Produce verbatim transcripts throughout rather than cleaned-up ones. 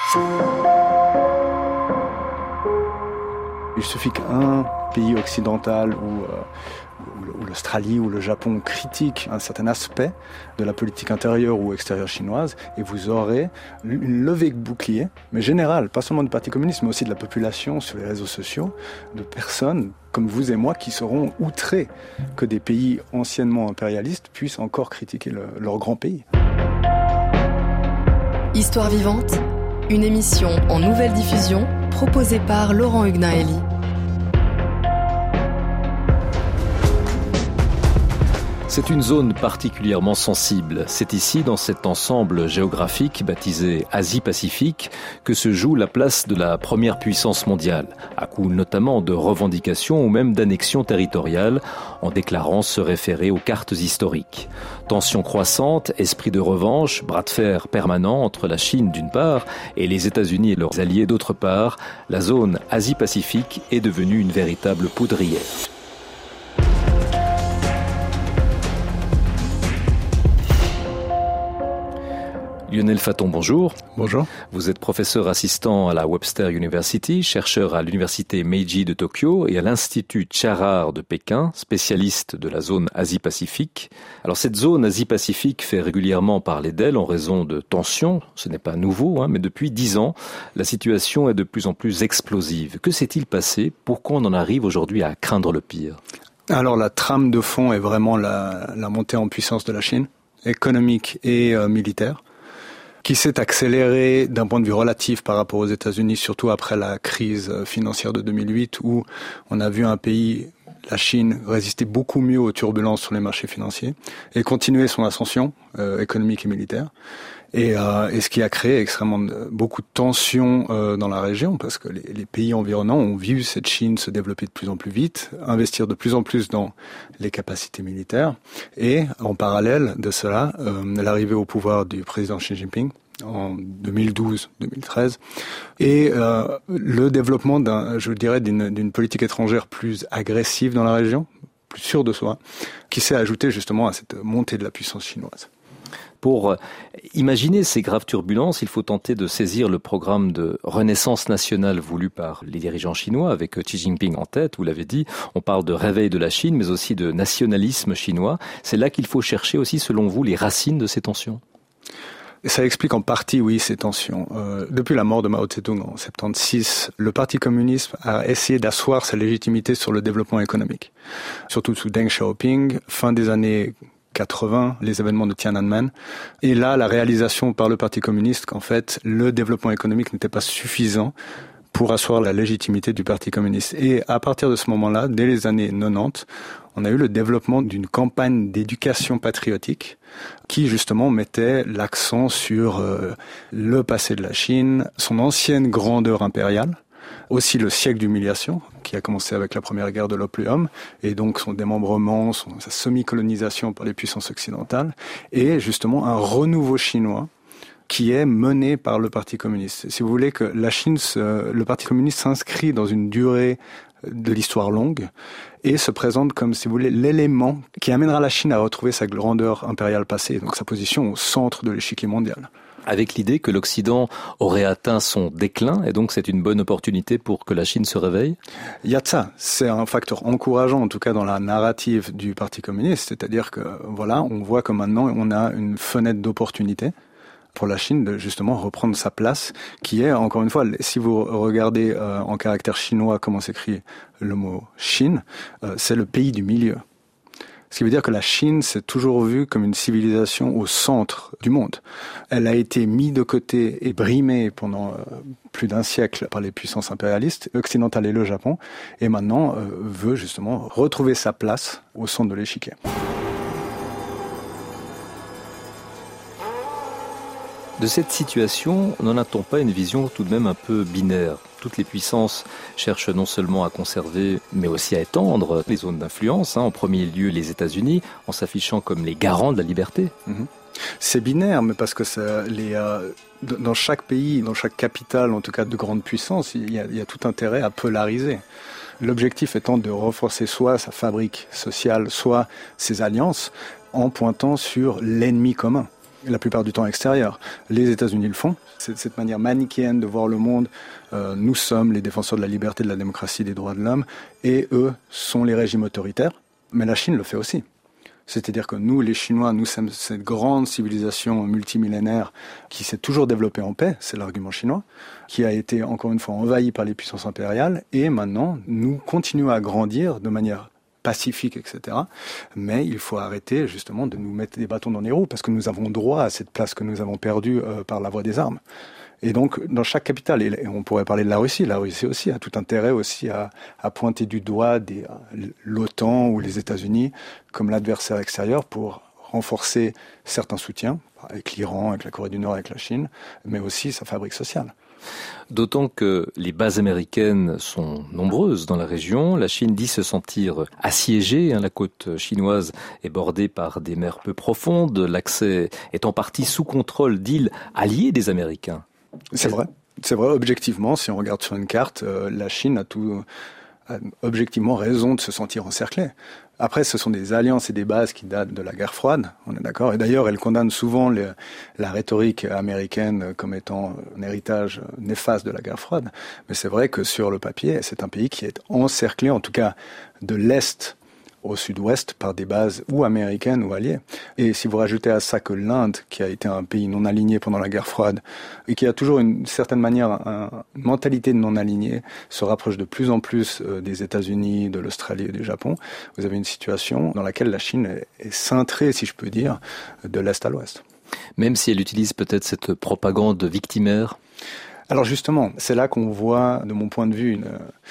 Il suffit qu'un pays occidental ou, euh, ou l'Australie ou le Japon critique un certain aspect de la politique intérieure ou extérieure chinoise et vous aurez une levée de bouclier, mais générale, pas seulement du Parti communiste, mais aussi de la population sur les réseaux sociaux, de personnes comme vous et moi qui seront outrés que des pays anciennement impérialistes puissent encore critiquer le, leur grand pays. Histoire vivante, une émission en nouvelle diffusion proposée par Laurent Huguenin-Elie. C'est une zone particulièrement sensible. C'est ici, dans cet ensemble géographique baptisé Asie-Pacifique, que se joue la place de la première puissance mondiale, à coup notamment de revendications ou même d'annexions territoriales, en déclarant se référer aux cartes historiques. Tensions croissantes, esprit de revanche, bras de fer permanent entre la Chine d'une part et les États-Unis et leurs alliés d'autre part, la zone Asie-Pacifique est devenue une véritable poudrière. Lionel Fatton, bonjour. Bonjour. Vous êtes professeur assistant à la Webster University, chercheur à l'université Meiji de Tokyo et à l'Institut Charar de Pékin, spécialiste de la zone Asie-Pacifique. Alors cette zone Asie-Pacifique fait régulièrement parler d'elle en raison de tensions. Ce n'est pas nouveau, hein, mais depuis dix ans, la situation est de plus en plus explosive. Que s'est-il passé? Pourquoi on en arrive aujourd'hui à craindre le pire? Alors la trame de fond est vraiment la, la montée en puissance de la Chine, économique et euh, militaire, qui s'est accéléré d'un point de vue relatif par rapport aux États-Unis, surtout après la crise financière de deux mille huit, où on a vu un pays, la Chine, résister beaucoup mieux aux turbulences sur les marchés financiers et continuer son ascension euh, économique et militaire. Et, euh, et ce qui a créé extrêmement de, beaucoup de tensions euh, dans la région, parce que les, les pays environnants ont vu cette Chine se développer de plus en plus vite, investir de plus en plus dans les capacités militaires, et en parallèle de cela, euh, l'arrivée au pouvoir du président Xi Jinping en deux mille douze deux mille treize, et euh, le développement, d'un, je dirais, d'une, d'une politique étrangère plus agressive dans la région, plus sûre de soi, qui s'est ajoutée justement à cette montée de la puissance chinoise. Pour imaginer ces graves turbulences, il faut tenter de saisir le programme de renaissance nationale voulu par les dirigeants chinois, avec Xi Jinping en tête, vous l'avez dit. On parle de réveil de la Chine, mais aussi de nationalisme chinois. C'est là qu'il faut chercher aussi, selon vous, les racines de ces tensions. Ça explique en partie, oui, ces tensions. Euh, depuis la mort de Mao Tse-tung en soixante-seize, le Parti communiste a essayé d'asseoir sa légitimité sur le développement économique. Surtout sous Deng Xiaoping, fin des années quatre-vingts, les événements de Tiananmen. Et là, la réalisation par le Parti communiste qu'en fait, le développement économique n'était pas suffisant pour asseoir la légitimité du Parti communiste. Et à partir de ce moment-là, dès les années quatre-vingt-dix, on a eu le développement d'une campagne d'éducation patriotique qui justement mettait l'accent sur euh, le passé de la Chine, son ancienne grandeur impériale, aussi le siècle d'humiliation qui a commencé avec la première guerre de l'opium et donc son démembrement, son, sa semi-colonisation par les puissances occidentales, et justement un renouveau chinois qui est mené par le Parti communiste. Si vous voulez que la Chine, se, le Parti communiste s'inscrit dans une durée de l'histoire longue et se présente comme, si vous voulez, l'élément qui amènera la Chine à retrouver sa grandeur impériale passée, donc sa position au centre de l'échiquier mondial. Avec l'idée que l'Occident aurait atteint son déclin, et donc c'est une bonne opportunité pour que la Chine se réveille? Il y a de ça. C'est un facteur encourageant, en tout cas dans la narrative du Parti communiste, c'est-à-dire que, voilà, on voit que maintenant on a une fenêtre d'opportunité pour la Chine de justement reprendre sa place, qui est, encore une fois, si vous regardez euh, en caractère chinois comment s'écrit le mot Chine, euh, c'est le pays du milieu. Ce qui veut dire que la Chine s'est toujours vue comme une civilisation au centre du monde. Elle a été mise de côté et brimée pendant euh, plus d'un siècle par les puissances impérialistes occidentales et le Japon, et maintenant euh, veut justement retrouver sa place au centre de l'échiquier. De cette situation, n'en a-t-on pas une vision tout de même un peu binaire? Toutes les puissances cherchent non seulement à conserver, mais aussi à étendre les zones d'influence, hein, en premier lieu les États-Unis, en s'affichant comme les garants de la liberté. Mmh. C'est binaire, mais parce que ça, les, euh, dans chaque pays, dans chaque capitale, en tout cas de grande puissance, il y a, il y a tout intérêt à polariser. L'objectif étant de renforcer soit sa fabrique sociale, soit ses alliances, en pointant sur l'ennemi commun. la plupart du temps extérieure. Les États-Unis le font. C'est cette manière manichéenne de voir le monde. Euh, nous sommes les défenseurs de la liberté, de la démocratie, des droits de l'homme, et eux sont les régimes autoritaires. Mais la Chine le fait aussi. C'est-à-dire que nous, les Chinois, nous sommes cette grande civilisation multimillénaire qui s'est toujours développée en paix, c'est l'argument chinois, qui a été encore une fois envahie par les puissances impériales, et maintenant, nous continuons à grandir de manière pacifique, et cetera. Mais il faut arrêter justement de nous mettre des bâtons dans les roues, parce que nous avons droit à cette place que nous avons perdue euh, par la voie des armes. Et donc, dans chaque capitale, et on pourrait parler de la Russie, la Russie aussi a tout intérêt aussi à, à pointer du doigt des, l'OTAN ou les États-Unis comme l'adversaire extérieur pour renforcer certains soutiens, avec l'Iran, avec la Corée du Nord, avec la Chine, mais aussi sa fabrique sociale. D'autant que les bases américaines sont nombreuses dans la région. La Chine dit se sentir assiégée. La côte chinoise est bordée par des mers peu profondes. L'accès est en partie sous contrôle d'îles alliées des Américains. C'est vrai. C'est vrai, objectivement, si on regarde sur une carte, euh, la Chine a tout, a objectivement raison de se sentir encerclée. Après, ce sont des alliances et des bases qui datent de la guerre froide, on est d'accord. Et d'ailleurs, elle condamne souvent les, la rhétorique américaine comme étant un héritage néfaste de la guerre froide. Mais c'est vrai que sur le papier, c'est un pays qui est encerclé, en tout cas de l'Est au sud-ouest, par des bases ou américaines ou alliées. Et si vous rajoutez à ça que l'Inde, qui a été un pays non aligné pendant la guerre froide, et qui a toujours une certaine manière un, une mentalité de non aligné, se rapproche de plus en plus euh, des États-Unis, de l'Australie et du Japon, vous avez une situation dans laquelle la Chine est, est cintrée, si je peux dire, de l'Est à l'Ouest. Même si elle utilise peut-être cette propagande victimaire? Alors justement, c'est là qu'on voit, de mon point de vue, une...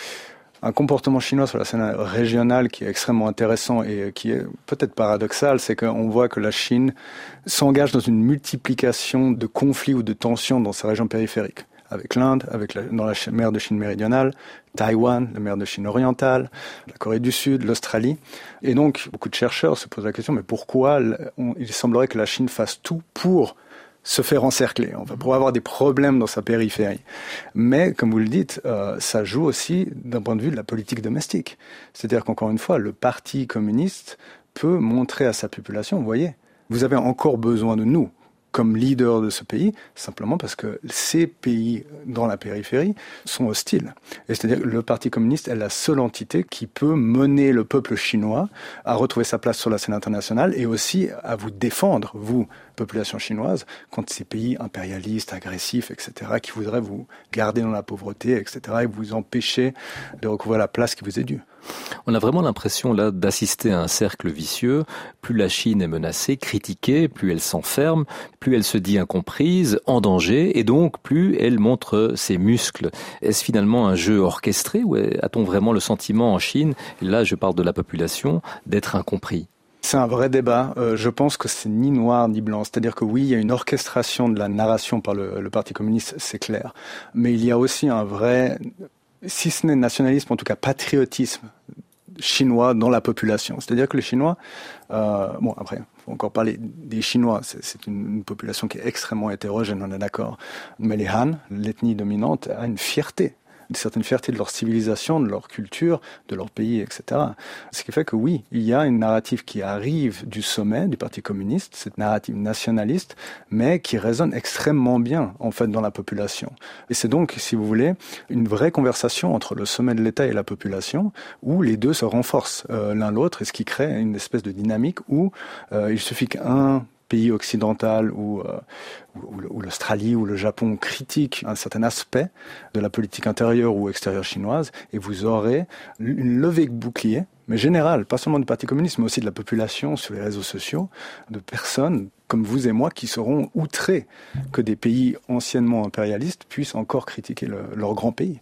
un comportement chinois sur la scène régionale qui est extrêmement intéressant et qui est peut-être paradoxal, c'est qu'on voit que la Chine s'engage dans une multiplication de conflits ou de tensions dans sa région périphérique. Avec l'Inde, avec la, dans la mer de Chine méridionale, Taïwan, la mer de Chine orientale, la Corée du Sud, l'Australie. Et donc, beaucoup de chercheurs se posent la question, mais pourquoi on, il semblerait que la Chine fasse tout pour se faire encercler, on va pour avoir des problèmes dans sa périphérie. Mais, comme vous le dites, euh, ça joue aussi d'un point de vue de la politique domestique. C'est-à-dire qu'encore une fois, le parti communiste peut montrer à sa population, vous voyez, vous avez encore besoin de nous comme leader de ce pays, simplement parce que ces pays dans la périphérie sont hostiles. Et c'est-à-dire que le Parti communiste est la seule entité qui peut mener le peuple chinois à retrouver sa place sur la scène internationale et aussi à vous défendre, vous, population chinoise, contre ces pays impérialistes, agressifs, et cetera, qui voudraient vous garder dans la pauvreté, et cetera, et vous empêcher de recouvrir la place qui vous est due. On a vraiment l'impression là d'assister à un cercle vicieux. Plus la Chine est menacée, critiquée, plus elle s'enferme, plus elle se dit incomprise, en danger, et donc plus elle montre ses muscles. Est-ce finalement un jeu orchestré ou a-t-on vraiment le sentiment en Chine, et là je parle de la population, d'être incompris ? C'est un vrai débat. Euh, je pense que c'est ni noir ni blanc. C'est-à-dire que oui, il y a une orchestration de la narration par le, le Parti communiste, c'est clair. Mais il y a aussi un vrai, si ce n'est nationalisme, en tout cas patriotisme chinois dans la population. C'est-à-dire que les Chinois, euh, bon après, il faut encore parler des Chinois, c'est, c'est une, une population qui est extrêmement hétérogène, on est d'accord. Mais les Han, l'ethnie dominante, a une fierté. Une certaine fierté de leur civilisation, de leur culture, de leur pays, et cetera. Ce qui fait que oui, il y a une narrative qui arrive du sommet du Parti communiste, cette narrative nationaliste, mais qui résonne extrêmement bien, en fait, dans la population. Et c'est donc, si vous voulez, une vraie conversation entre le sommet de l'État et la population, où les deux se renforcent euh, l'un l'autre, et ce qui crée une espèce de dynamique où euh, il suffit qu'un pays occidental ou, euh, ou, ou l'Australie ou le Japon critiquent un certain aspect de la politique intérieure ou extérieure chinoise et vous aurez une levée de bouclier, mais générale, pas seulement du Parti communiste, mais aussi de la population sur les réseaux sociaux, de personnes comme vous et moi qui seront outrés que des pays anciennement impérialistes puissent encore critiquer le, leur grand pays.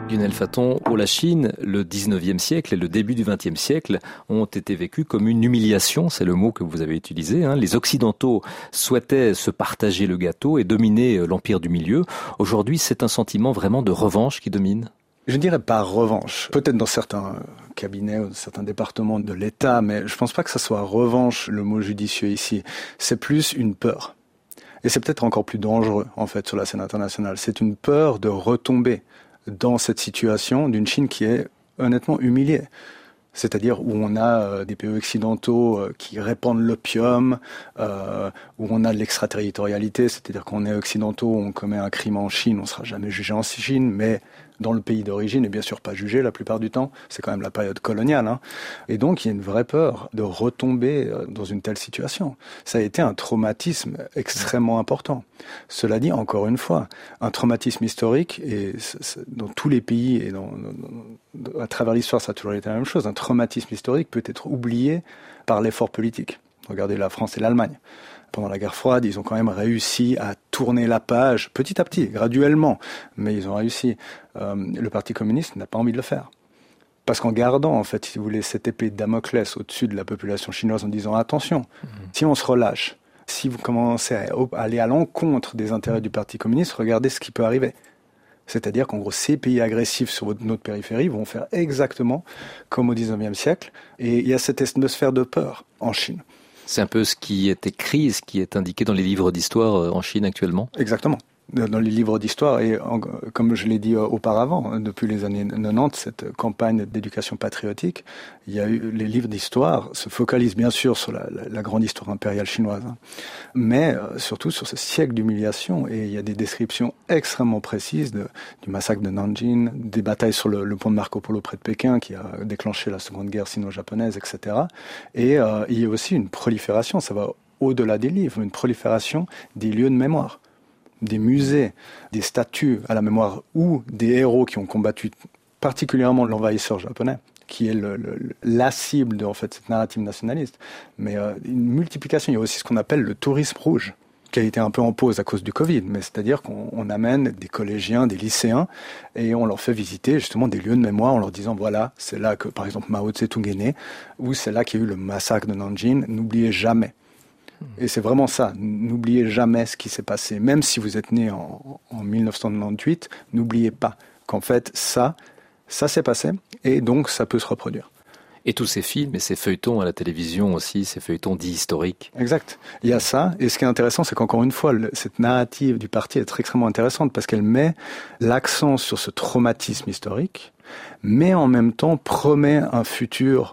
Gunnel Faton, pour la Chine, le dix-neuvième siècle et le début du vingtième siècle ont été vécus comme une humiliation, c'est le mot que vous avez utilisé. Hein. Les Occidentaux souhaitaient se partager le gâteau et dominer l'empire du milieu. Aujourd'hui, c'est un sentiment vraiment de revanche qui domine. Je dirais pas revanche. Peut-être dans certains cabinets ou dans certains départements de l'État, mais je pense pas que ça soit revanche, le mot judicieux ici. C'est plus une peur. Et c'est peut-être encore plus dangereux, en fait, sur la scène internationale. C'est une peur de retomber dans cette situation d'une Chine qui est honnêtement humiliée. C'est-à-dire où on a euh, des pays occidentaux euh, qui répandent l'opium, euh, où on a de l'extraterritorialité, c'est-à-dire qu'on est occidentaux, on commet un crime en Chine, on ne sera jamais jugé en Chine, mais dans le pays d'origine, et bien sûr pas jugé la plupart du temps, c'est quand même la période coloniale. Hein. Et donc il y a une vraie peur de retomber euh, dans une telle situation. Ça a été un traumatisme extrêmement important. Cela dit, encore une fois, un traumatisme historique, et c'est, c'est, dans tous les pays, et dans, dans, à travers l'histoire, ça a toujours été la même chose, un traumatisme historique peut être oublié par l'effort politique. Regardez la France et l'Allemagne. Pendant la guerre froide, ils ont quand même réussi à tourner la page, petit à petit, graduellement, mais ils ont réussi. Euh, le Parti communiste n'a pas envie de le faire. Parce qu'en gardant, en fait, si vous voulez, cette épée de Damoclès au-dessus de la population chinoise en disant « attention, mmh. si on se relâche, si vous commencez à aller à l'encontre des intérêts du Parti communiste, regardez ce qui peut arriver ». C'est-à-dire qu'en gros, ces pays agressifs sur notre périphérie vont faire exactement comme au dix-neuvième siècle. Et il y a cette atmosphère de peur en Chine. C'est un peu ce qui est écrit, ce qui est indiqué dans les livres d'histoire en Chine actuellement. Exactement. Dans les livres d'histoire, et en, comme je l'ai dit auparavant, depuis les années quatre-vingt-dix, cette campagne d'éducation patriotique, il y a eu, les livres d'histoire se focalisent bien sûr sur la, la, la grande histoire impériale chinoise, hein, mais euh, surtout sur ce siècle d'humiliation, et il y a des descriptions extrêmement précises de, du massacre de Nanjing, des batailles sur le, le pont de Marco Polo près de Pékin qui a déclenché la seconde guerre sino-japonaise, et cetera. Et euh, il y a aussi une prolifération, ça va au-delà des livres, une prolifération des lieux de mémoire. Des musées, des statues à la mémoire ou des héros qui ont combattu particulièrement l'envahisseur japonais, qui est le, le, la cible de en fait, cette narrative nationaliste. Mais euh, une multiplication, il y a aussi ce qu'on appelle le tourisme rouge, qui a été un peu en pause à cause du Covid, mais c'est-à-dire qu'on on amène des collégiens, des lycéens, et on leur fait visiter justement des lieux de mémoire en leur disant voilà, c'est là que par exemple Mao Tse-tung est né, ou c'est là qu'il y a eu le massacre de Nanjing, n'oubliez jamais. Et c'est vraiment ça, n'oubliez jamais ce qui s'est passé. Même si vous êtes né en, en dix-neuf cent quatre-vingt-dix-huit, n'oubliez pas qu'en fait, ça, ça s'est passé, et donc ça peut se reproduire. Et tous ces films et ces feuilletons à la télévision aussi, ces feuilletons dits historiques. Exact. Il y a ça, et ce qui est intéressant, c'est qu'encore une fois, le, cette narrative du parti est extrêmement intéressante, parce qu'elle met l'accent sur ce traumatisme historique, mais en même temps promet un futur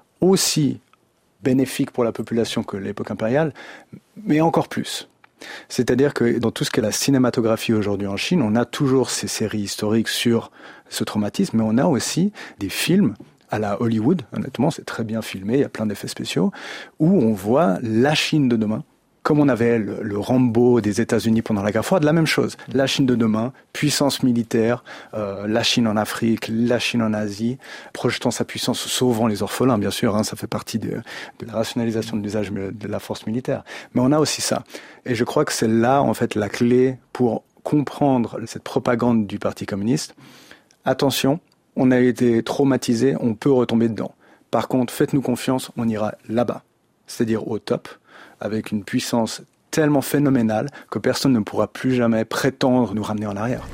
aussi bénéfique pour la population que l'époque impériale, mais encore plus. C'est-à-dire que dans tout ce qu'est la cinématographie aujourd'hui en Chine, on a toujours ces séries historiques sur ce traumatisme, mais on a aussi des films à la Hollywood, honnêtement, c'est très bien filmé, il y a plein d'effets spéciaux, où on voit la Chine de demain, comme on avait le, le Rambo des États-Unis pendant la guerre froide, la même chose. La Chine de demain, puissance militaire, euh, la Chine en Afrique, la Chine en Asie, projetant sa puissance, sauvant les orphelins, bien sûr, hein, ça fait partie de, de la rationalisation de l'usage de la force militaire. Mais on a aussi ça. Et je crois que c'est là, en fait, la clé pour comprendre cette propagande du Parti communiste. Attention, on a été traumatisé, on peut retomber dedans. Par contre, faites-nous confiance, on ira là-bas, c'est-à-dire au top, avec une puissance tellement phénoménale que personne ne pourra plus jamais prétendre nous ramener en arrière.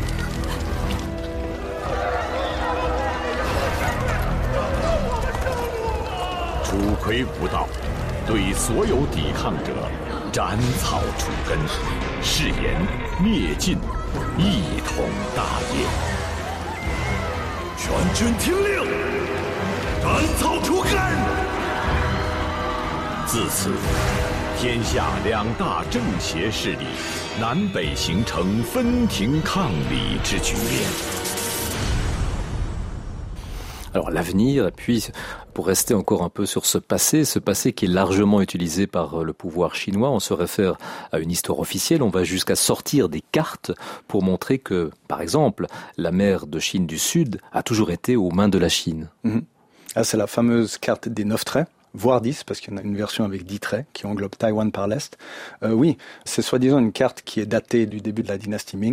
Alors l'avenir, et puis pour rester encore un peu sur ce passé, ce passé qui est largement utilisé par le pouvoir chinois, on se réfère à une histoire officielle, on va jusqu'à sortir des cartes pour montrer que, par exemple, la mer de Chine du Sud a toujours été aux mains de la Chine. Mmh. Ah, c'est la fameuse carte des neuf traits, voire dix, parce qu'il y en a une version avec dix traits qui englobe Taïwan par l'Est. Euh, oui, c'est soi-disant une carte qui est datée du début de la dynastie Ming,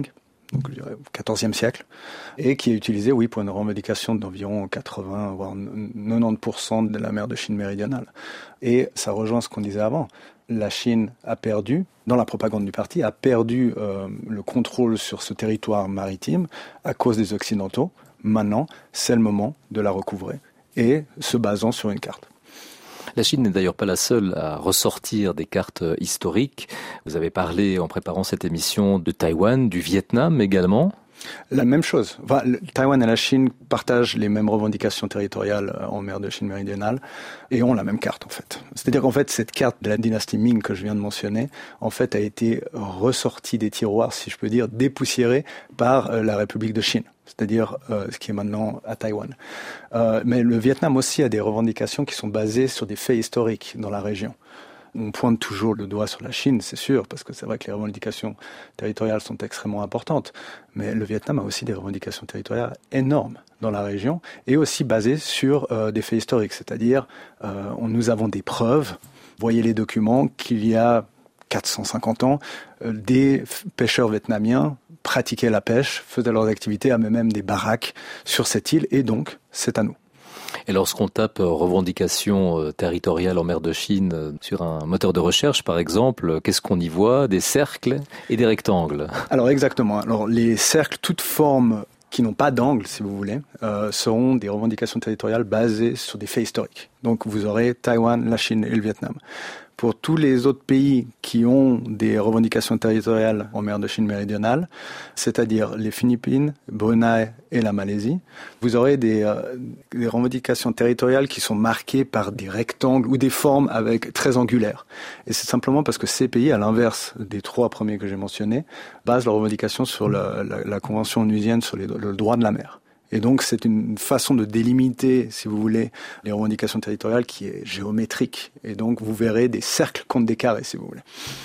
donc je dirais quatorzième siècle, et qui est utilisé, oui, pour une revendication d'environ quatre-vingts voire quatre-vingt-dix pour cent de la mer de Chine méridionale. Et ça rejoint ce qu'on disait avant. La Chine a perdu, dans la propagande du parti, a perdu euh, le contrôle sur ce territoire maritime à cause des Occidentaux. Maintenant, c'est le moment de la recouvrer, et se basant sur une carte. La Chine n'est d'ailleurs pas la seule à ressortir des cartes historiques. Vous avez parlé en préparant cette émission de Taïwan, du Vietnam également. La même chose. Enfin, le, Taïwan et la Chine partagent les mêmes revendications territoriales en mer de Chine méridionale et ont la même carte en fait. C'est-à-dire qu'en fait, cette carte de la dynastie Ming que je viens de mentionner, en fait, a été ressortie des tiroirs, si je peux dire, dépoussiérée par euh, la République de Chine. C'est-à-dire euh, ce qui est maintenant à Taïwan. Euh, mais le Vietnam aussi a des revendications qui sont basées sur des faits historiques dans la région. On pointe toujours le doigt sur la Chine, c'est sûr, parce que c'est vrai que les revendications territoriales sont extrêmement importantes. Mais le Vietnam a aussi des revendications territoriales énormes dans la région et aussi basées sur euh, des faits historiques. C'est-à-dire, euh, on, nous avons des preuves, voyez les documents, qu'il y a quatre cent cinquante ans, euh, des pêcheurs vietnamiens pratiquaient la pêche, faisaient leurs activités, avaient même des baraques sur cette île, et donc c'est à nous. Et lorsqu'on tape revendications territoriales en mer de Chine sur un moteur de recherche, par exemple, qu'est-ce qu'on y voit? Des cercles et des rectangles. Alors exactement. Alors les cercles, toutes formes qui n'ont pas d'angle, si vous voulez, euh, seront des revendications territoriales basées sur des faits historiques. Donc vous aurez Taïwan, la Chine et le Vietnam. Pour tous les autres pays qui ont des revendications territoriales en mer de Chine méridionale, c'est-à-dire les Philippines, Brunei et la Malaisie, vous aurez des, euh, des revendications territoriales qui sont marquées par des rectangles ou des formes avec très angulaires. Et c'est simplement parce que ces pays, à l'inverse des trois premiers que j'ai mentionnés, basent leurs revendications sur la, la, la Convention onusienne sur les, le droit de la mer. Et donc, c'est une façon de délimiter, si vous voulez, les revendications territoriales qui est géométrique. Et donc, vous verrez des cercles contre des carrés, si vous voulez.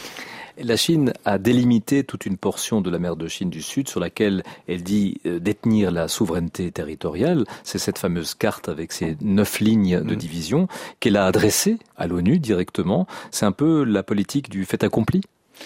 La Chine a délimité toute une portion de la mer de Chine du Sud sur laquelle elle dit détenir la souveraineté territoriale. C'est cette fameuse carte avec ces neuf lignes de division qu'elle a adressée à l'ONU directement. C'est un peu la politique du fait accompli ?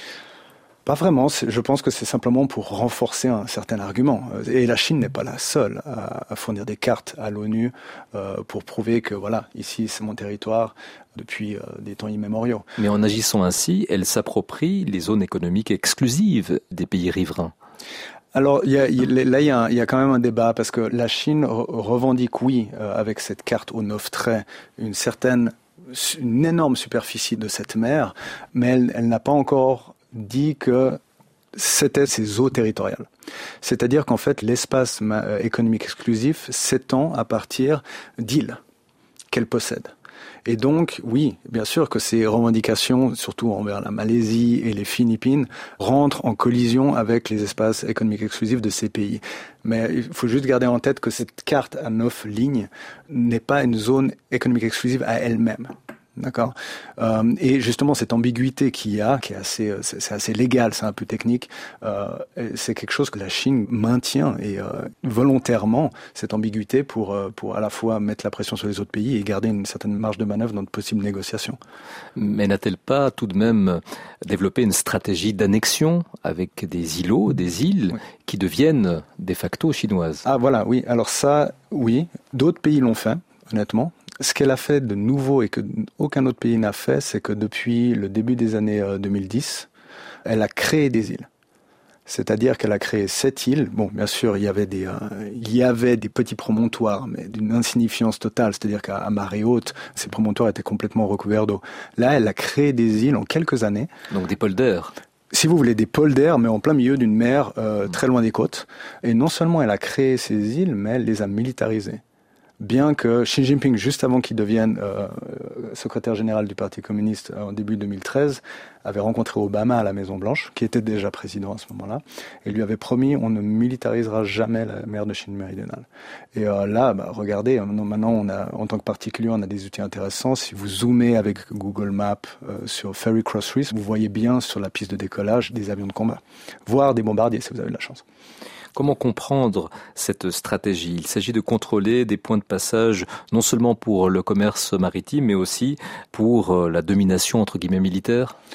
Pas vraiment, je pense que c'est simplement pour renforcer un certain argument. Et la Chine n'est pas la seule à, à fournir des cartes à l'ONU euh, pour prouver que voilà, ici c'est mon territoire depuis euh, des temps immémoriaux. Mais en agissant ainsi, elle s'approprie les zones économiques exclusives des pays riverains. Alors il y a, il, là il y, a, il y a quand même un débat parce que la Chine revendique, oui, euh, avec cette carte aux neuf traits, une certaine, une énorme superficie de cette mer, mais elle, elle n'a pas encore dit que c'était ses eaux territoriales. C'est-à-dire qu'en fait, l'espace économique exclusif s'étend à partir d'îles qu'elle possède. Et donc, oui, bien sûr que ces revendications, surtout envers la Malaisie et les Philippines, rentrent en collision avec les espaces économiques exclusifs de ces pays. Mais il faut juste garder en tête que cette carte à neuf lignes n'est pas une zone économique exclusive à elle-même. D'accord. Euh, et justement, cette ambiguïté qu'il y a, qui est assez, c'est, c'est assez légal, c'est un peu technique, euh, c'est quelque chose que la Chine maintient et euh, volontairement cette ambiguïté pour euh, pour à la fois mettre la pression sur les autres pays et garder une certaine marge de manœuvre dans de possibles négociations. Mais n'a-t-elle pas tout de même développé une stratégie d'annexion avec des îlots, des îles oui. qui deviennent de facto chinoises? Ah voilà, oui. Alors ça, oui. D'autres pays l'ont fait, honnêtement. Ce qu'elle a fait de nouveau et que aucun autre pays n'a fait, c'est que depuis le début des années deux mille dix, elle a créé des îles. C'est-à-dire qu'elle a créé sept îles. Bon, bien sûr, il y avait des, euh, il y avait des petits promontoires, mais d'une insignifiance totale. C'est-à-dire qu'à marée haute, ces promontoires étaient complètement recouverts d'eau. Là, elle a créé des îles en quelques années. Donc des polders. Si vous voulez, des polders, mais en plein milieu d'une mer euh, très loin des côtes. Et non seulement elle a créé ces îles, mais elle les a militarisées. Bien que Xi Jinping, juste avant qu'il devienne euh, secrétaire général du Parti communiste en début deux mille treize, avait rencontré Obama à la Maison-Blanche, qui était déjà président à ce moment-là, et lui avait promis on ne militarisera jamais la mer de Chine méridionale. Et euh, là, bah, regardez, maintenant, on a, en tant que particulier, on a des outils intéressants. Si vous zoomez avec Google Maps euh, sur Ferry Cross Reef, vous voyez bien sur la piste de décollage des avions de combat, voire des bombardiers si vous avez de la chance. Comment comprendre cette stratégie? Il s'agit de contrôler des points de passage non seulement pour le commerce maritime, mais aussi pour la domination entre guillemets militaire?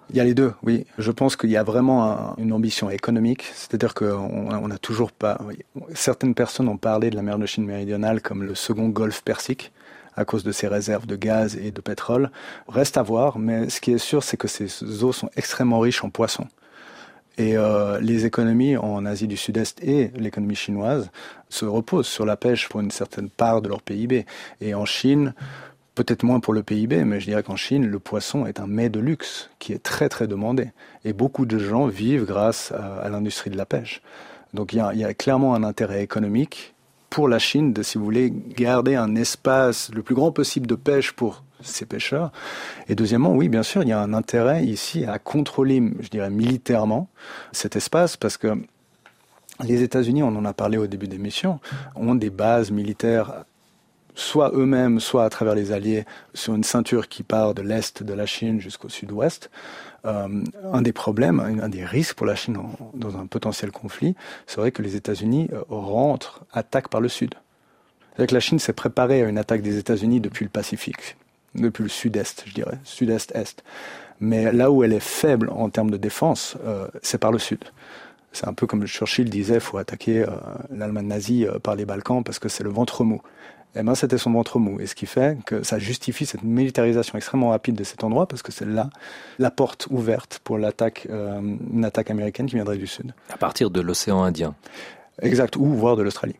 Il y a les deux, oui. Je pense qu'il y a vraiment un, une ambition économique, c'est-à-dire qu'on on n'a toujours pas... Oui. Certaines personnes ont parlé de la mer de Chine méridionale comme le second golfe Persique, à cause de ses réserves de gaz et de pétrole. Reste à voir, mais ce qui est sûr, c'est que ces eaux sont extrêmement riches en poissons. Et euh, les économies en Asie du Sud-Est et l'économie chinoise se reposent sur la pêche pour une certaine part de leur P I B. Et en Chine, peut-être moins pour le P I B, mais je dirais qu'en Chine, le poisson est un mets de luxe qui est très très demandé. Et beaucoup de gens vivent grâce à, à l'industrie de la pêche. Donc il y a, il y a clairement un intérêt économique pour la Chine de, si vous voulez, garder un espace le plus grand possible de pêche pour ces pêcheurs. Et deuxièmement, oui, bien sûr, il y a un intérêt ici à contrôler, je dirais, militairement cet espace, parce que les États-Unis, on en a parlé au début de l'émission, ont des bases militaires, soit eux-mêmes, soit à travers les alliés, sur une ceinture qui part de l'est de la Chine jusqu'au sud-ouest. Euh, un des problèmes, un des risques pour la Chine en, dans un potentiel conflit, serait que les États-Unis euh, rentrent, attaquent par le sud. C'est-à-dire que la Chine s'est préparée à une attaque des États-Unis depuis le Pacifique, depuis le sud-est, je dirais, sud-est-est. Mais là où elle est faible en termes de défense, euh, c'est par le sud. C'est un peu comme Churchill disait, il faut attaquer euh, l'Allemagne nazie euh, par les Balkans parce que c'est le ventre mou. Eh ben, c'était son ventre mou. Et ce qui fait que ça justifie cette militarisation extrêmement rapide de cet endroit, parce que c'est là la porte ouverte pour l'attaque, euh, une attaque américaine qui viendrait du sud. À partir de l'océan Indien. Exact, ou voire de l'Australie.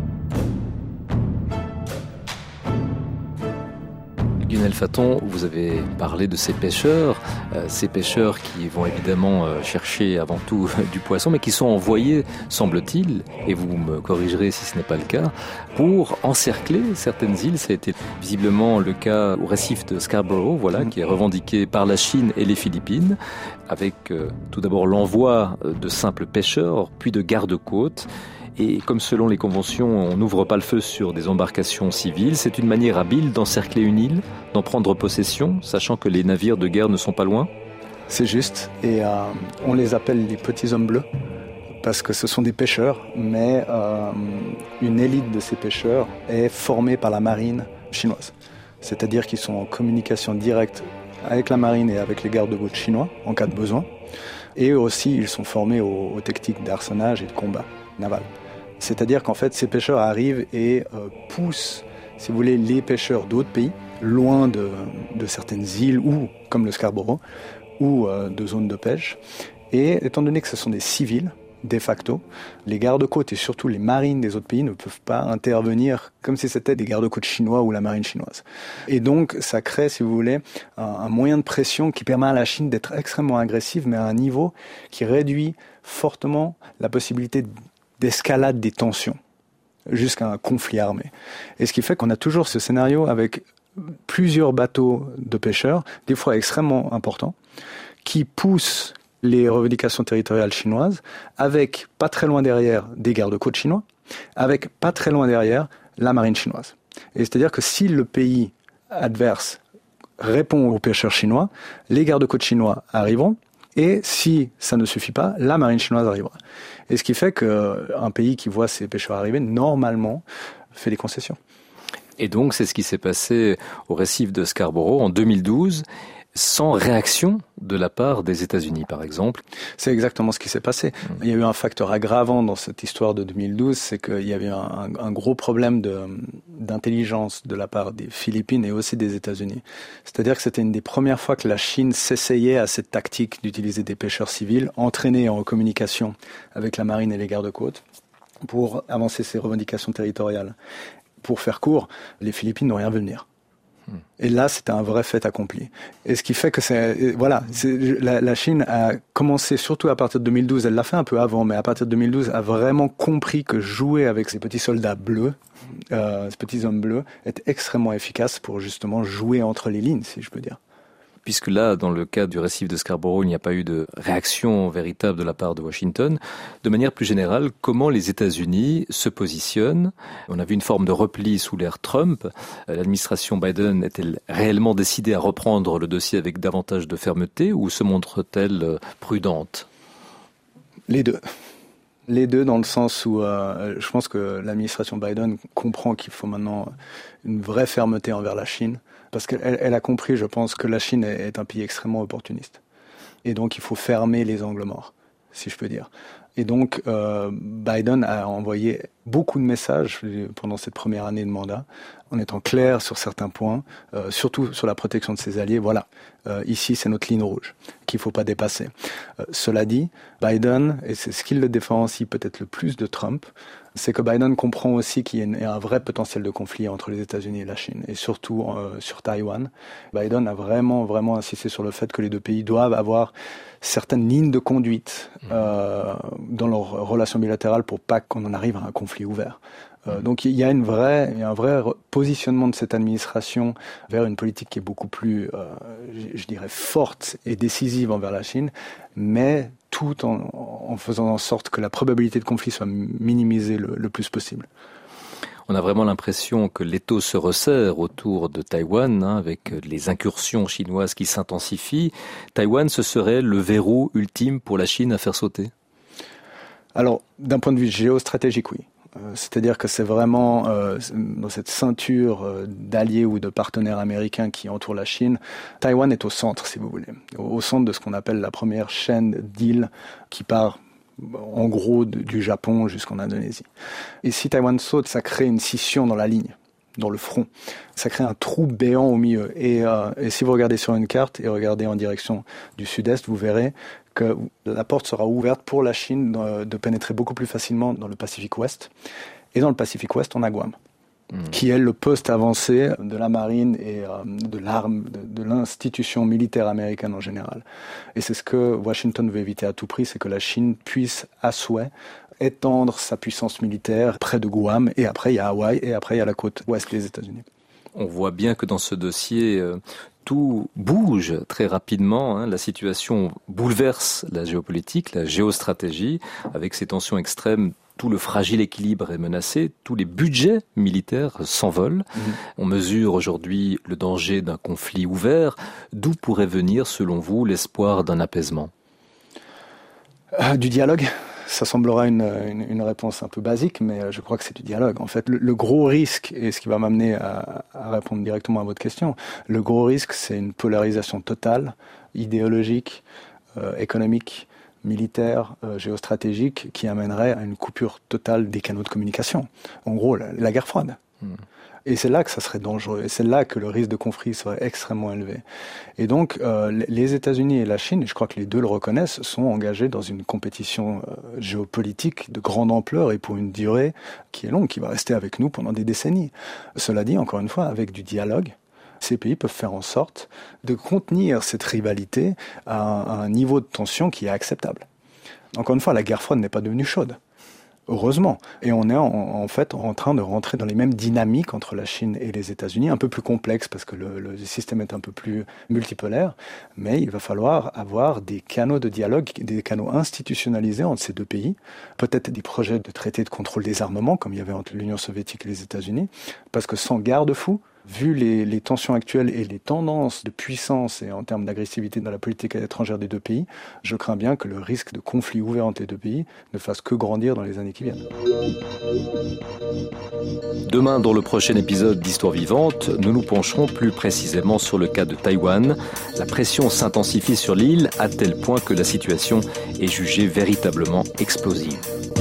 Lionel Fatton, vous avez parlé de ces pêcheurs, euh, ces pêcheurs qui vont évidemment euh, chercher avant tout du poisson, mais qui sont envoyés, semble-t-il, et vous me corrigerez si ce n'est pas le cas, pour encercler certaines îles. Ça a été visiblement le cas au récif de Scarborough, voilà, qui est revendiqué par la Chine et les Philippines, avec euh, tout d'abord l'envoi de simples pêcheurs, puis de gardes-côtes. Et comme selon les conventions, on n'ouvre pas le feu sur des embarcations civiles, c'est une manière habile d'encercler une île, d'en prendre possession, sachant que les navires de guerre ne sont pas loin. C'est juste, et euh, on les appelle les petits hommes bleus, parce que ce sont des pêcheurs, mais euh, une élite de ces pêcheurs est formée par la marine chinoise. C'est-à-dire qu'ils sont en communication directe avec la marine et avec les gardes-côtes chinois, en cas de besoin. Et aussi, ils sont formés aux, aux techniques d'arsenage et de combat naval. C'est-à-dire qu'en fait, ces pêcheurs arrivent et euh, poussent, si vous voulez, les pêcheurs d'autres pays, loin de, de certaines îles, ou comme le Scarborough, ou euh, de zones de pêche. Et étant donné que ce sont des civils, de facto, les gardes-côtes et surtout les marines des autres pays ne peuvent pas intervenir comme si c'était des gardes-côtes chinois ou la marine chinoise. Et donc, ça crée, si vous voulez, un, un moyen de pression qui permet à la Chine d'être extrêmement agressive, mais à un niveau qui réduit fortement la possibilité de d'escalade des tensions jusqu'à un conflit armé. Et ce qui fait qu'on a toujours ce scénario avec plusieurs bateaux de pêcheurs, des fois extrêmement importants, qui poussent les revendications territoriales chinoises, avec pas très loin derrière des gardes-côtes chinois, avec pas très loin derrière la marine chinoise. Et c'est-à-dire que si le pays adverse répond aux pêcheurs chinois, les gardes-côtes chinois arriveront, et si ça ne suffit pas, la marine chinoise arrivera. Et ce qui fait qu'un pays qui voit ses pêcheurs arriver, normalement, fait des concessions. Et donc, c'est ce qui s'est passé au récif de Scarborough en deux mille douze, sans réaction de la part des États-Unis, par exemple. C'est exactement ce qui s'est passé. Mmh. Il y a eu un facteur aggravant dans cette histoire de deux mille douze, c'est qu'il y avait un, un, un gros problème de, d'intelligence de la part des Philippines et aussi des États-Unis. C'est-à-dire que c'était une des premières fois que la Chine s'essayait à cette tactique d'utiliser des pêcheurs civils, entraînés en communication avec la marine et les gardes-côtes, pour avancer ses revendications territoriales. Pour faire court, les Philippines n'ont rien vu venir. Et là, c'était un vrai fait accompli. Et ce qui fait que c'est, voilà, c'est, la, la Chine a commencé, surtout à partir de deux mille douze, elle l'a fait un peu avant, mais à partir de deux mille douze, a vraiment compris que jouer avec ces petits soldats bleus, euh, ces petits hommes bleus, est extrêmement efficace pour justement jouer entre les lignes, si je peux dire. Puisque là, dans le cas du récif de Scarborough, il n'y a pas eu de réaction véritable de la part de Washington. De manière plus générale, comment les États-Unis se positionnent? On a vu une forme de repli sous l'ère Trump. L'administration Biden est-elle réellement décidée à reprendre le dossier avec davantage de fermeté ou se montre-t-elle prudente? Les deux. Les deux dans le sens où euh, je pense que l'administration Biden comprend qu'il faut maintenant une vraie fermeté envers la Chine. Parce qu'elle elle a compris, je pense, que la Chine est un pays extrêmement opportuniste. Et donc, il faut fermer les angles morts, si je peux dire. Et donc, euh, Biden a envoyé beaucoup de messages pendant cette première année de mandat, en étant clair sur certains points, euh, surtout sur la protection de ses alliés. Voilà, euh, ici, c'est notre ligne rouge, qu'il ne faut pas dépasser. Euh, cela dit, Biden, et c'est ce qui le différencie peut-être le plus de Trump, c'est que Biden comprend aussi qu'il y a un vrai potentiel de conflit entre les États-Unis et la Chine, et surtout euh, sur Taïwan. Biden a vraiment, vraiment insisté sur le fait que les deux pays doivent avoir certaines lignes de conduite euh, dans leurs relations bilatérales pour pas qu'on en arrive à un conflit ouvert. Euh, donc il y a une vraie, il y a un vrai positionnement de cette administration vers une politique qui est beaucoup plus, euh, je, je dirais, forte et décisive envers la Chine, mais tout en, en faisant en sorte que la probabilité de conflit soit minimisée le, le plus possible. On a vraiment l'impression que l'étau se resserre autour de Taïwan, hein, avec les incursions chinoises qui s'intensifient. Taïwan, ce serait le verrou ultime pour la Chine à faire sauter ? Alors, d'un point de vue géostratégique, oui. Euh, c'est-à-dire que c'est vraiment euh, dans cette ceinture euh, d'alliés ou de partenaires américains qui entourent la Chine. Taïwan est au centre, si vous voulez, au, au centre de ce qu'on appelle la première chaîne d'îles qui part en gros du Japon jusqu'en Indonésie. Et si Taïwan saute, ça crée une scission dans la ligne, dans le front. Ça crée un trou béant au milieu. Et, euh, et si vous regardez sur une carte et regardez en direction du sud-est, vous verrez que la porte sera ouverte pour la Chine de, de pénétrer beaucoup plus facilement dans le Pacifique Ouest. Et dans le Pacifique Ouest, on a Guam, mmh. qui est le poste avancé de la marine et euh, de l'arme, de, de l'institution militaire américaine en général. Et c'est ce que Washington veut éviter à tout prix, c'est que la Chine puisse, à souhait, étendre sa puissance militaire près de Guam, et après il y a Hawaï, et après il y a la côte ouest des États-Unis. On voit bien que dans ce dossier, euh, tout bouge très rapidement. Hein. La situation bouleverse la géopolitique, la géostratégie, avec ces tensions extrêmes. Tout le fragile équilibre est menacé, tous les budgets militaires s'envolent. Mmh. On mesure aujourd'hui le danger d'un conflit ouvert. D'où pourrait venir, selon vous, l'espoir d'un apaisement ? euh, Du dialogue. Ça semblera une, une, une réponse un peu basique, mais je crois que c'est du dialogue. En fait, le, le gros risque, et ce qui va m'amener à, à répondre directement à votre question, le gros risque, c'est une polarisation totale, idéologique, euh, économique, militaire, euh, géostratégique, qui amènerait à une coupure totale des canaux de communication. En gros, la, la guerre froide. Mmh. Et c'est là que ça serait dangereux, et c'est là que le risque de conflit serait extrêmement élevé. Et donc, euh, les États-Unis et la Chine, et je crois que les deux le reconnaissent, sont engagés dans une compétition euh, géopolitique de grande ampleur et pour une durée qui est longue, qui va rester avec nous pendant des décennies. Cela dit, encore une fois, avec du dialogue, ces pays peuvent faire en sorte de contenir cette rivalité à un, à un niveau de tension qui est acceptable. Encore une fois, la guerre froide n'est pas devenue chaude. Heureusement. Et on est en, en fait en train de rentrer dans les mêmes dynamiques entre la Chine et les États-Unis, un peu plus complexes parce que le, le système est un peu plus multipolaire, mais il va falloir avoir des canaux de dialogue, des canaux institutionnalisés entre ces deux pays, peut-être des projets de traité de contrôle des armements, comme il y avait entre l'Union soviétique et les États-Unis, parce que sans garde-fou, vu les, les tensions actuelles et les tendances de puissance et en termes d'agressivité dans la politique étrangère des deux pays, je crains bien que le risque de conflit ouvert entre les deux pays ne fasse que grandir dans les années qui viennent. Demain, dans le prochain épisode d'Histoire vivante, nous nous pencherons plus précisément sur le cas de Taïwan. La pression s'intensifie sur l'île à tel point que la situation est jugée véritablement explosive.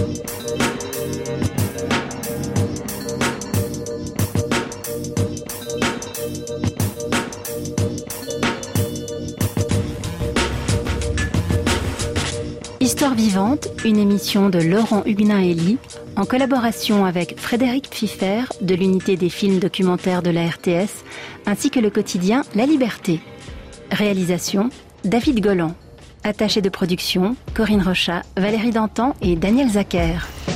Histoire vivante, une émission de Laurent Huguenin-Elie, en collaboration avec Frédéric Pfiffer de l'unité des films documentaires de la R T S, ainsi que le quotidien La Liberté. Réalisation, David Golan. Attaché de production, Corinne Rochat, Valérie Dantan et Daniel Zacher.